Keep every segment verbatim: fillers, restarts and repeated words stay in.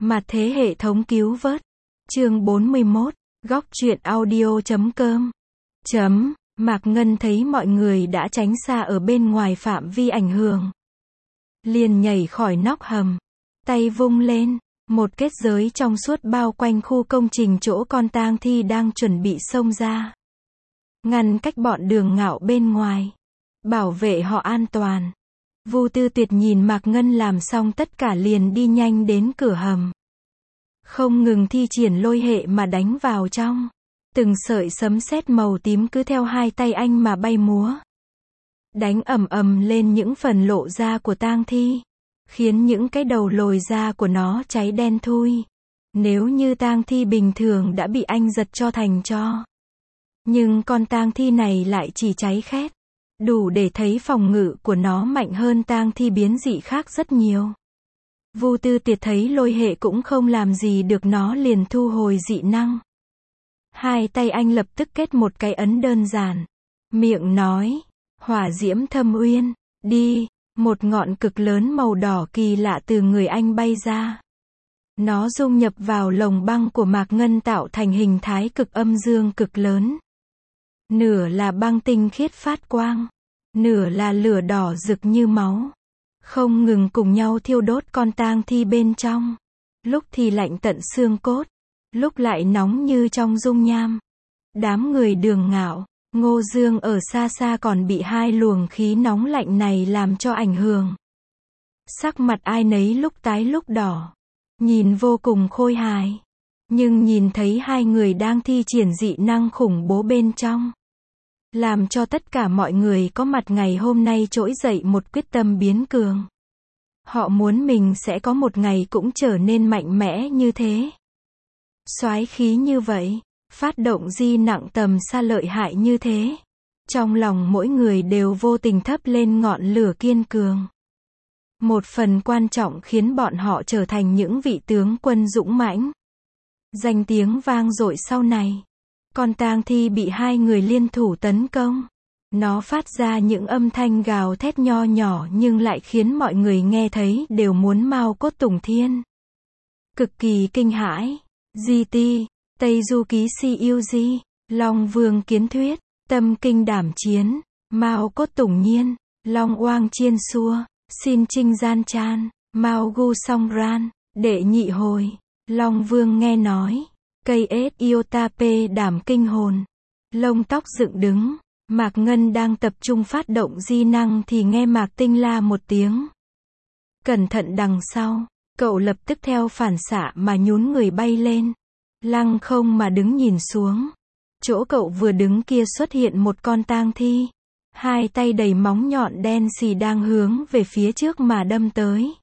Mặt thế hệ thống cứu vớt. Chương bốn mươi mốt, góc truyện audio chấm com. Chấm, Mạc Ngân thấy mọi người đã tránh xa ở bên ngoài phạm vi ảnh hưởng. Liền nhảy khỏi nóc hầm. Tay vung lên, một kết giới trong suốt bao quanh khu công trình chỗ con tang thi đang chuẩn bị xông ra. Ngăn cách bọn Đường Ngạo bên ngoài. Bảo vệ họ an toàn. Vu Tư Tuyệt nhìn Mạc Ngân làm xong tất cả liền đi nhanh đến cửa hầm. Không ngừng thi triển lôi hệ mà đánh vào trong. Từng sợi sấm sét màu tím cứ theo hai tay anh mà bay múa. Đánh ầm ầm lên những phần lộ ra của tang thi. Khiến những cái đầu lồi ra của nó cháy đen thui. Nếu như tang thi bình thường đã bị anh giật cho thành tro. Nhưng con tang thi này lại chỉ cháy khét. Đủ để thấy phòng ngự của nó mạnh hơn tang thi biến dị khác rất nhiều. Vu Tư Tiệt thấy lôi hệ cũng không làm gì được nó liền thu hồi dị năng. Hai tay anh lập tức kết một cái ấn đơn giản. Miệng nói, hỏa diễm thâm uyên, đi, một ngọn cực lớn màu đỏ kỳ lạ từ người anh bay ra. Nó dung nhập vào lồng băng của Mạc Ngân tạo thành hình thái cực âm dương cực lớn. Nửa là băng tinh khiết phát quang, nửa là lửa đỏ rực như máu. Không ngừng cùng nhau thiêu đốt con tang thi bên trong. Lúc thì lạnh tận xương cốt, lúc lại nóng như trong dung nham. Đám người Đường Ngạo, Ngô Dương ở xa xa còn bị hai luồng khí nóng lạnh này làm cho ảnh hưởng. Sắc mặt ai nấy lúc tái lúc đỏ. Nhìn vô cùng khôi hài. Nhưng nhìn thấy hai người đang thi triển dị năng khủng bố bên trong. Làm cho tất cả mọi người có mặt ngày hôm nay trỗi dậy một quyết tâm biến cường. Họ muốn mình sẽ có một ngày cũng trở nên mạnh mẽ như thế. Soái khí như vậy, phát động di nặng tầm xa lợi hại như thế. Trong lòng mỗi người đều vô tình thắp lên ngọn lửa kiên cường. Một phần quan trọng khiến bọn họ trở thành những vị tướng quân dũng mãnh. Danh tiếng vang dội sau này. Con tang thi bị hai người liên thủ tấn công. Nó phát ra những âm thanh gào thét nho nhỏ nhưng lại khiến mọi người nghe thấy đều muốn mau cốt tùng thiên. Cực kỳ kinh hãi. giê tê, Tây Du Ký Si Yêu Di, Long Vương Kiến Thuyết, Tâm Kinh Đảm Chiến, Mao Cốt Tùng Nhiên, Long Oang Chiên Xua, Xin Trinh Gian Chan, Mao Gu Song Ran, Đệ Nhị Hồi, Long Vương nghe nói. Cây ết Iotape đảm kinh hồn. Lông tóc dựng đứng. Mạc Ngân đang tập trung phát động di năng thì nghe Mạc Tinh la một tiếng. Cẩn thận đằng sau. Cậu lập tức theo phản xạ mà nhún người bay lên. Lăng không mà đứng nhìn xuống. Chỗ cậu vừa đứng kia xuất hiện một con tang thi. Hai tay đầy móng nhọn đen xì đang hướng về phía trước mà đâm tới.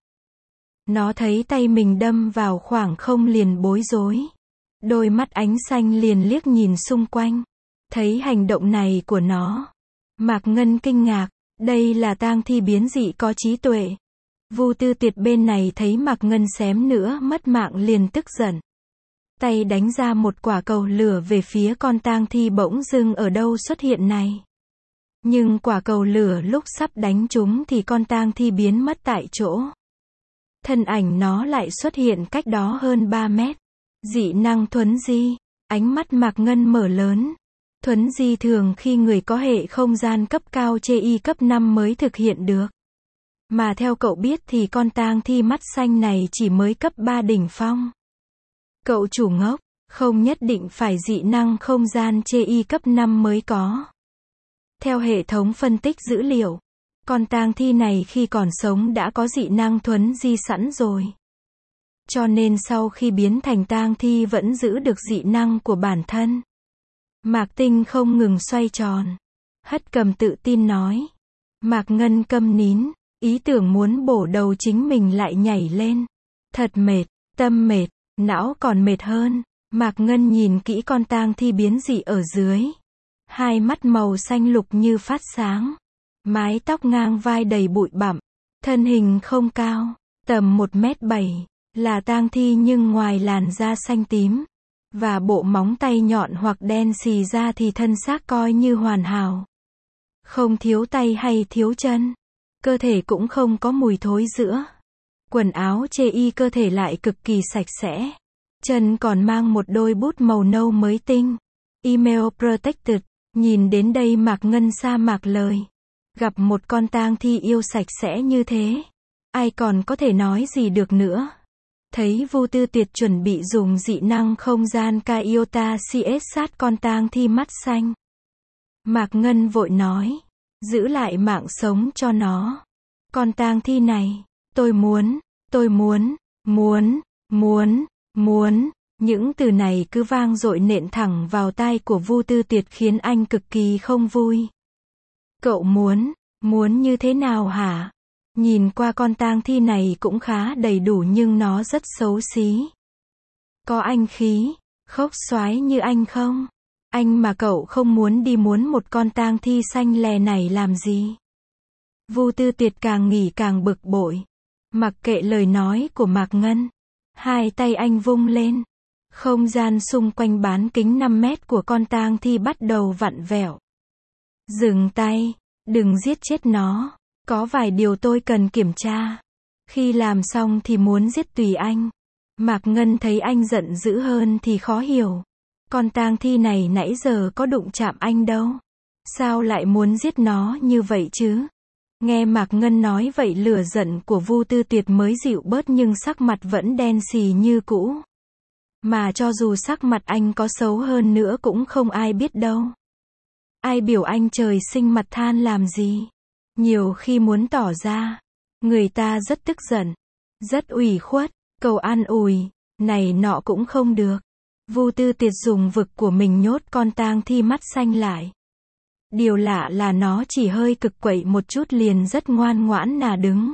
Nó thấy tay mình đâm vào khoảng không liền bối rối. Đôi mắt ánh xanh liền liếc nhìn xung quanh. Thấy hành động này của nó. Mạc Ngân kinh ngạc. Đây là tang thi biến dị có trí tuệ. Vu Tư Tiệt bên này thấy Mạc Ngân xém nữa mất mạng liền tức giận. Tay đánh ra một quả cầu lửa về phía con tang thi bỗng dưng ở đâu xuất hiện này. Nhưng quả cầu lửa lúc sắp đánh trúng thì con tang thi biến mất tại chỗ. Thân ảnh nó lại xuất hiện cách đó hơn ba mét. Dị năng thuấn di. Ánh mắt Mạc Ngân mở lớn. Thuấn di thường khi người có hệ không gian cấp cao chê y cấp năm mới thực hiện được. Mà theo cậu biết thì con tang thi mắt xanh này chỉ mới cấp ba đỉnh phong. Cậu chủ ngốc, không nhất định phải dị năng không gian chê y cấp năm mới có. Theo hệ thống phân tích dữ liệu, con tang thi này khi còn sống đã có dị năng thuấn di sẵn rồi. Cho nên sau khi biến thành tang thi vẫn giữ được dị năng của bản thân. Mạc Tinh không ngừng xoay tròn. Hất Cầm tự tin nói. Mạc Ngân câm nín, ý tưởng muốn bổ đầu chính mình lại nhảy lên. Thật mệt, tâm mệt, não còn mệt hơn. Mạc Ngân nhìn kỹ con tang thi biến dị ở dưới. Hai mắt màu xanh lục như phát sáng. Mái tóc ngang vai đầy bụi bặm. Thân hình không cao, tầm một mét bảy. Là tang thi nhưng ngoài làn da xanh tím. Và bộ móng tay nhọn hoặc đen xì ra thì thân xác coi như hoàn hảo. Không thiếu tay hay thiếu chân. Cơ thể cũng không có mùi thối rữa. Quần áo chê y cơ thể lại cực kỳ sạch sẽ. Chân còn mang một đôi bút màu nâu mới tinh. Email protected. Nhìn đến đây Mạc Ngân sa mạc lời. Gặp một con tang thi yêu sạch sẽ như thế, ai còn có thể nói gì được nữa. Thấy Vu Tư Tuyệt chuẩn bị dùng dị năng không gian Kaiota xê ét sát con tang thi mắt xanh. Mạc Ngân vội nói, giữ lại mạng sống cho nó. Con tang thi này, tôi muốn, tôi muốn, muốn, muốn, muốn. Những từ này cứ vang dội nện thẳng vào tai của Vu Tư Tuyệt khiến anh cực kỳ không vui. Cậu muốn, muốn như thế nào hả? Nhìn qua con tang thi này cũng khá đầy đủ nhưng nó rất xấu xí. Có anh khí, khốc xoái như anh không? Anh mà cậu không muốn đi muốn một con tang thi xanh lè này làm gì? Vu Tư Tuyệt càng nghĩ càng bực bội. Mặc kệ lời nói của Mạc Ngân, hai tay anh vung lên. Không gian xung quanh bán kính năm mét của con tang thi bắt đầu vặn vẹo. Dừng tay, đừng giết chết nó. Có vài điều tôi cần kiểm tra. Khi làm xong thì muốn giết tùy anh. Mạc Ngân thấy anh giận dữ hơn thì khó hiểu. Con tang thi này nãy giờ có đụng chạm anh đâu. Sao lại muốn giết nó như vậy chứ? Nghe Mạc Ngân nói vậy lửa giận của Vu Tư Tuyệt mới dịu bớt nhưng sắc mặt vẫn đen xì như cũ. Mà cho dù sắc mặt anh có xấu hơn nữa cũng không ai biết đâu. Ai biểu anh trời sinh mặt than làm gì? Nhiều khi muốn tỏ ra, người ta rất tức giận, rất ủy khuất, cầu an ủi, này nọ cũng không được. Vu Tư Tuyệt dùng vực của mình nhốt con tang thi mắt xanh lại. Điều lạ là nó chỉ hơi cực quậy một chút liền rất ngoan ngoãn nà đứng.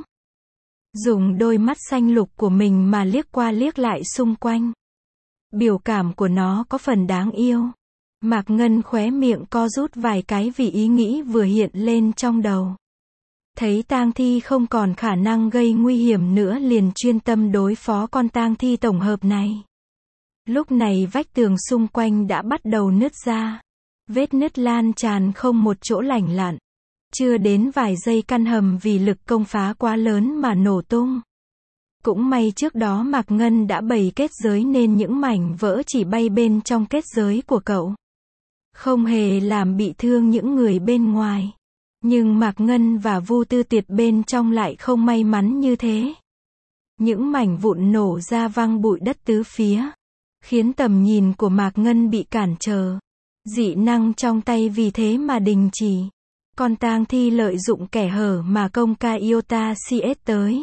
Dùng đôi mắt xanh lục của mình mà liếc qua liếc lại xung quanh. Biểu cảm của nó có phần đáng yêu. Mạc Ngân khóe miệng co rút vài cái vì ý nghĩ vừa hiện lên trong đầu. Thấy tang thi không còn khả năng gây nguy hiểm nữa liền chuyên tâm đối phó con tang thi tổng hợp này. Lúc này vách tường xung quanh đã bắt đầu nứt ra. Vết nứt lan tràn không một chỗ lành lặn. Chưa đến vài giây căn hầm vì lực công phá quá lớn mà nổ tung. Cũng may trước đó Mạc Ngân đã bày kết giới nên những mảnh vỡ chỉ bay bên trong kết giới của cậu. Không hề làm bị thương những người bên ngoài. Nhưng Mạc Ngân và Vu Tư Tuyệt bên trong lại không may mắn như thế. Những mảnh vụn nổ ra văng bụi đất tứ phía. Khiến tầm nhìn của Mạc Ngân bị cản trở. Dị năng trong tay vì thế mà đình chỉ. Con tang thi lợi dụng kẻ hở mà công Kaiota xê ét tới.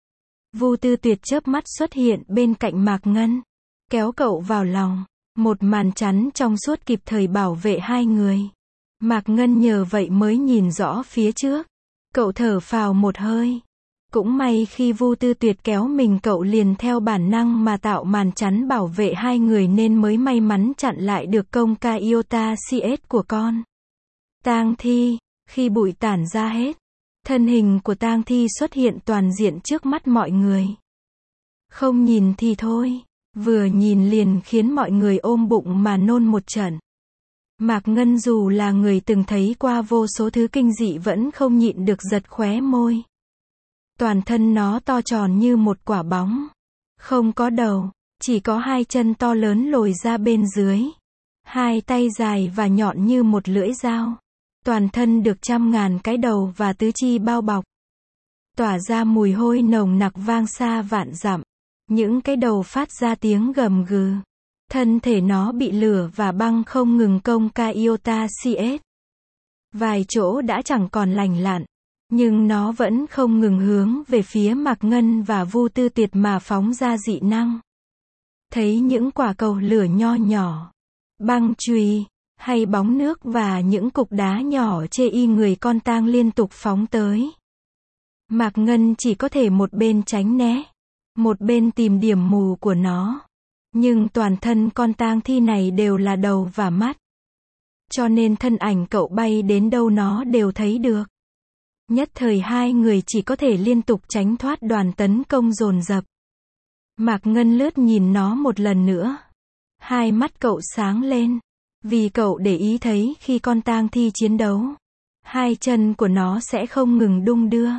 Vu Tư Tuyệt chớp mắt xuất hiện bên cạnh Mạc Ngân. Kéo cậu vào lòng. Một màn chắn trong suốt kịp thời bảo vệ hai người. Mạc Ngân nhờ vậy mới nhìn rõ phía trước. Cậu thở phào một hơi. Cũng may khi Vu Tư Tuyệt kéo mình cậu liền theo bản năng mà tạo màn chắn bảo vệ hai người nên mới may mắn chặn lại được công Kaiota xê ét của con tang thi. Khi bụi tản ra hết, thân hình của tang thi xuất hiện toàn diện trước mắt mọi người. Không nhìn thì thôi, vừa nhìn liền khiến mọi người ôm bụng mà nôn một trận. Mạc Ngân dù là người từng thấy qua vô số thứ kinh dị vẫn không nhịn được giật khóe môi. Toàn thân nó to tròn như một quả bóng. Không có đầu, chỉ có hai chân to lớn lồi ra bên dưới. Hai tay dài và nhọn như một lưỡi dao. Toàn thân được trăm ngàn cái đầu và tứ chi bao bọc. Tỏa ra mùi hôi nồng nặc vang xa vạn dặm. Những cái đầu phát ra tiếng gầm gừ. Thân thể nó bị lửa và băng không ngừng công Kaiota xê ét. Vài chỗ đã chẳng còn lành lặn. Nhưng nó vẫn không ngừng hướng về phía Mạc Ngân và Vu Tư Tuyệt mà phóng ra dị năng. Thấy những quả cầu lửa nho nhỏ, băng chùy, hay bóng nước và những cục đá nhỏ chê y người con tang liên tục phóng tới. Mạc Ngân chỉ có thể một bên tránh né, một bên tìm điểm mù của nó. Nhưng toàn thân con tang thi này đều là đầu và mắt. Cho nên thân ảnh cậu bay đến đâu nó đều thấy được. Nhất thời hai người chỉ có thể liên tục tránh thoát đoàn tấn công dồn dập. Mạc Ngân lướt nhìn nó một lần nữa. Hai mắt cậu sáng lên. Vì cậu để ý thấy khi con tang thi chiến đấu, hai chân của nó sẽ không ngừng đung đưa.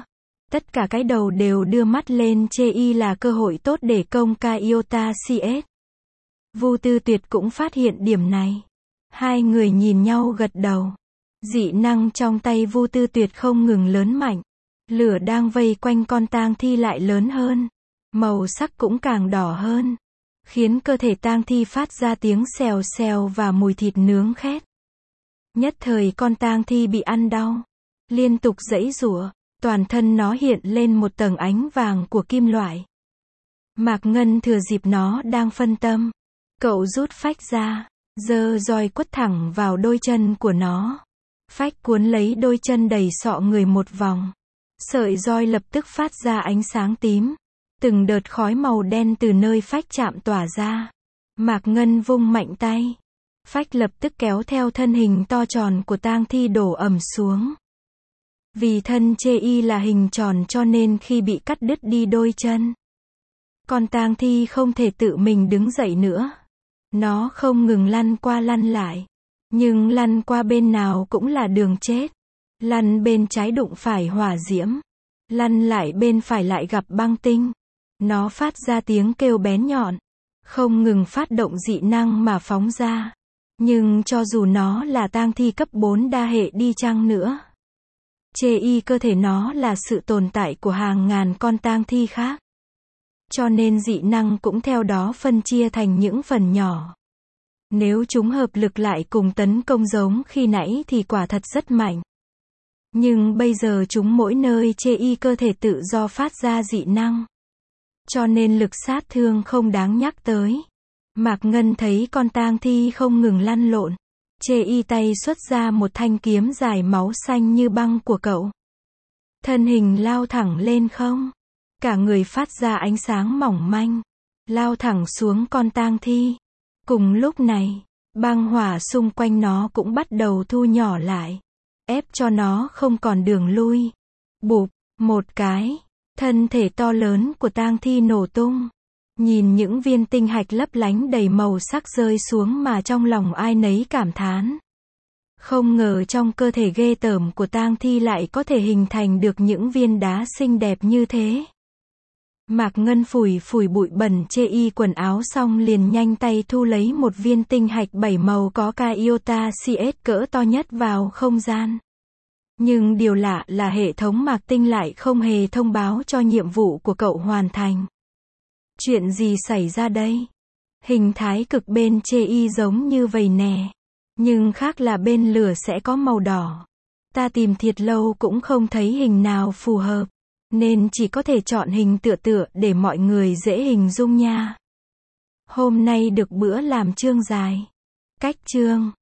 Tất cả cái đầu đều đưa mắt lên chê y là cơ hội tốt để công ca Iota xê ét. Vu Tư Tuyệt cũng phát hiện điểm này. Hai người nhìn nhau gật đầu. Dị năng trong tay Vu Tư Tuyệt không ngừng lớn mạnh. Lửa đang vây quanh con tang thi lại lớn hơn. Màu sắc cũng càng đỏ hơn. Khiến cơ thể tang thi phát ra tiếng xèo xèo và mùi thịt nướng khét. Nhất thời con tang thi bị ăn đau. Liên tục giãy giụa. Toàn thân nó hiện lên một tầng ánh vàng của kim loại. Mạc Ngân thừa dịp nó đang phân tâm. Cậu rút phách ra. Giơ roi quất thẳng vào đôi chân của nó. Phách cuốn lấy đôi chân đầy sọ người một vòng. Sợi roi lập tức phát ra ánh sáng tím. Từng đợt khói màu đen từ nơi phách chạm tỏa ra. Mạc Ngân vung mạnh tay. Phách lập tức kéo theo thân hình to tròn của tang thi đổ ầm xuống. Vì thân chê y là hình tròn cho nên khi bị cắt đứt đi đôi chân, con tang thi không thể tự mình đứng dậy nữa. Nó không ngừng lăn qua lăn lại. Nhưng lăn qua bên nào cũng là đường chết. Lăn bên trái đụng phải hỏa diễm. Lăn lại bên phải lại gặp băng tinh. Nó phát ra tiếng kêu bén nhọn. Không ngừng phát động dị năng mà phóng ra. Nhưng cho dù nó là tang thi cấp bốn đa hệ đi chăng nữa, chê y cơ thể nó là sự tồn tại của hàng ngàn con tang thi khác. Cho nên dị năng cũng theo đó phân chia thành những phần nhỏ. Nếu chúng hợp lực lại cùng tấn công giống khi nãy thì quả thật rất mạnh. Nhưng bây giờ chúng mỗi nơi chê y cơ thể tự do phát ra dị năng. Cho nên lực sát thương không đáng nhắc tới. Mạc Ngân thấy con tang thi không ngừng lăn lộn. Chê y tay xuất ra một thanh kiếm dài máu xanh như băng của cậu. Thân hình lao thẳng lên không. Cả người phát ra ánh sáng mỏng manh. Lao thẳng xuống con tang thi. Cùng lúc này, băng hỏa xung quanh nó cũng bắt đầu thu nhỏ lại. Ép cho nó không còn đường lui. Bụp, một cái. Thân thể to lớn của tang thi nổ tung. Nhìn những viên tinh hạch lấp lánh đầy màu sắc rơi xuống mà trong lòng ai nấy cảm thán. Không ngờ trong cơ thể ghê tởm của tang thi lại có thể hình thành được những viên đá xinh đẹp như thế. Mạc Ngân phủi phủi bụi bẩn chê y quần áo xong liền nhanh tay thu lấy một viên tinh hạch bảy màu có ca Iota xê ét cỡ to nhất vào không gian. Nhưng điều lạ là hệ thống Mạc Tinh lại không hề thông báo cho nhiệm vụ của cậu hoàn thành. Chuyện gì xảy ra đây? Hình thái cực bên chê y giống như vầy nè. Nhưng khác là bên lửa sẽ có màu đỏ. Ta tìm thiệt lâu cũng không thấy hình nào phù hợp. Nên chỉ có thể chọn hình tựa tựa để mọi người dễ hình dung nha. Hôm nay được bữa làm chương dài. Cách chương